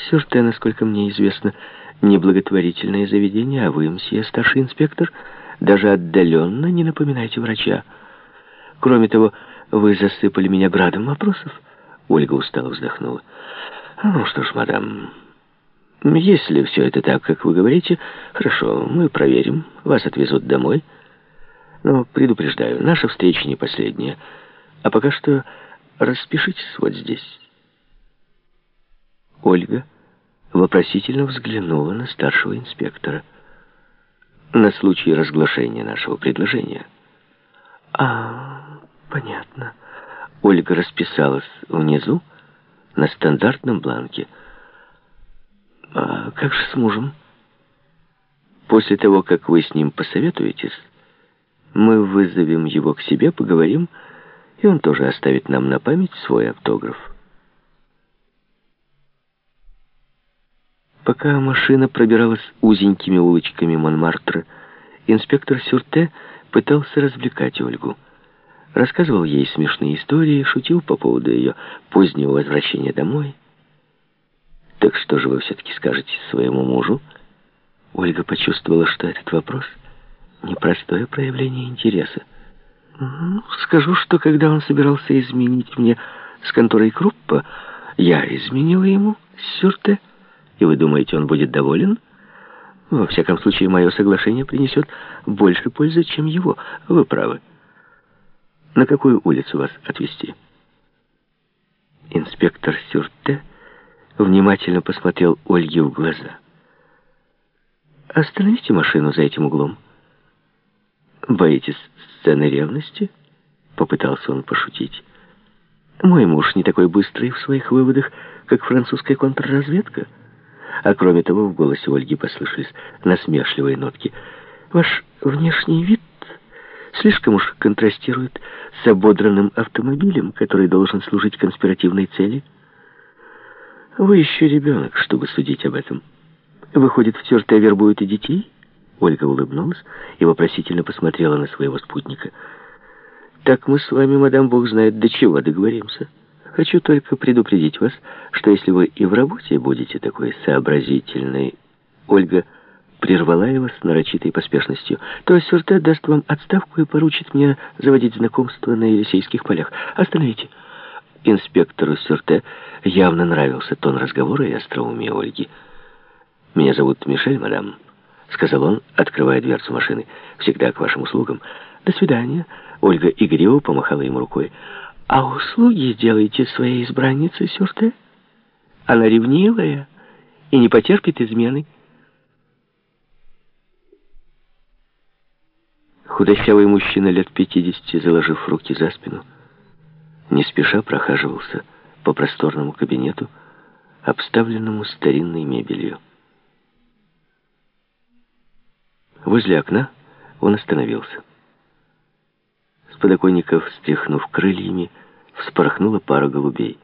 Сюрте, насколько мне известно, не благотворительное заведение, а вы, мсье старший инспектор, даже отдаленно не напоминаете врача. Кроме того, вы засыпали меня градом вопросов. Ольга устало вздохнула. Ну что ж, мадам, если все это так, как вы говорите, хорошо, мы проверим, вас отвезут домой. Но предупреждаю, наша встреча не последняя. А пока что распишитесь вот здесь. Ольга вопросительно взглянула на старшего инспектора. На случай разглашения нашего предложения. Понятно. Ольга расписалась внизу на стандартном бланке. А как же с мужем? После того, как вы с ним посоветуетесь, мы вызовем его к себе, поговорим, и он тоже оставит нам на память свой автограф. Пока машина пробиралась узенькими улочками Монмартра, инспектор Сюрте пытался развлекать Ольгу. Рассказывал ей смешные истории, шутил по поводу ее позднего возвращения домой. «Так что же вы все-таки скажете своему мужу?» Ольга почувствовала, что этот вопрос — непростое проявление интереса. «Скажу, что когда он собирался изменить мне с конторой Круппа, я изменила ему с Сюрте. И вы думаете, он будет доволен? Во всяком случае, мое соглашение принесет больше пользы, чем его. Вы правы. На какую улицу вас отвезти?» Инспектор Сюрте внимательно посмотрел Ольге в глаза. «Остановите машину за этим углом». «Боитесь сцены ревности?» — попытался он пошутить. «Мой муж не такой быстрый в своих выводах, как французская контрразведка». А кроме того, в голосе Ольги послышались насмешливые нотки. «Ваш внешний вид слишком уж контрастирует с ободранным автомобилем, который должен служить конспиративной цели. Вы еще ребенок, чтобы судить об этом. Выходит, в Сюрте вербуют и детей?» Ольга улыбнулась и вопросительно посмотрела на своего спутника. «Так мы с вами, мадам, бог знает, до чего договоримся. Хочу только предупредить вас, что если вы и в работе будете такой сообразительной...» Ольга прервала его с нарочитой поспешностью. «То Сюрте даст вам отставку и поручит мне заводить знакомства на Елисейских полях. Остановите». Инспектору Сюрте явно нравился тон разговора и остроумие Ольги. «Меня зовут Мишель, мадам», — сказал он, открывая дверцу машины. «Всегда к вашим услугам». «До свидания». Ольга игриво помахала ему рукой. «А услуги делайте своей избраннице, Сюрте. Она ревнивая и не потерпит измены». Худощавый мужчина лет 50, заложив руки за спину, не спеша прохаживался по просторному кабинету, обставленному старинной мебелью. Возле окна он остановился. С подоконников, встряхнув крыльями, вспорхнула пара голубей.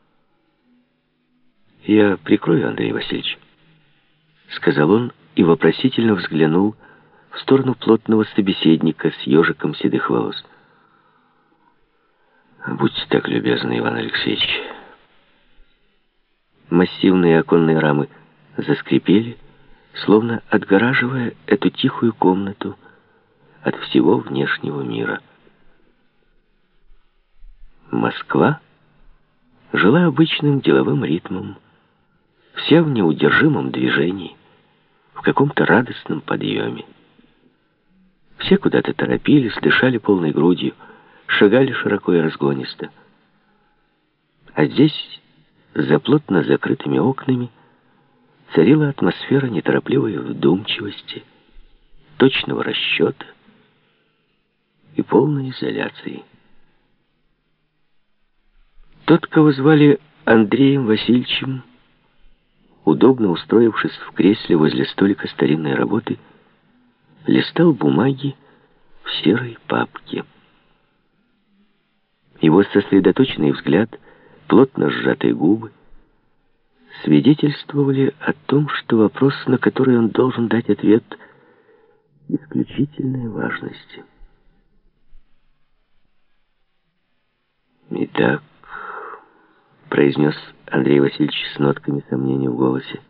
«Я прикрою, Андрей Васильевич», — сказал он и вопросительно взглянул в сторону плотного собеседника с ежиком седых волос. «Будьте так любезны, Иван Алексеевич». Массивные оконные рамы заскрипели, словно отгораживая эту тихую комнату от всего внешнего мира. Москва жила обычным деловым ритмом, вся в неудержимом движении, в каком-то радостном подъеме. Все куда-то торопились, дышали полной грудью, шагали широко и разгонисто. А здесь, за плотно закрытыми окнами, царила атмосфера неторопливой вдумчивости, точного расчета и полной изоляции. Тот, кого звали Андреем Васильевичем, удобно устроившись в кресле возле столика старинной работы, листал бумаги в серой папке. Его сосредоточенный взгляд, плотно сжатые губы, свидетельствовали о том, что вопрос, на который он должен дать ответ, исключительной важности. «Итак», — произнес Андрей Васильевич с нотками сомнений в голосе.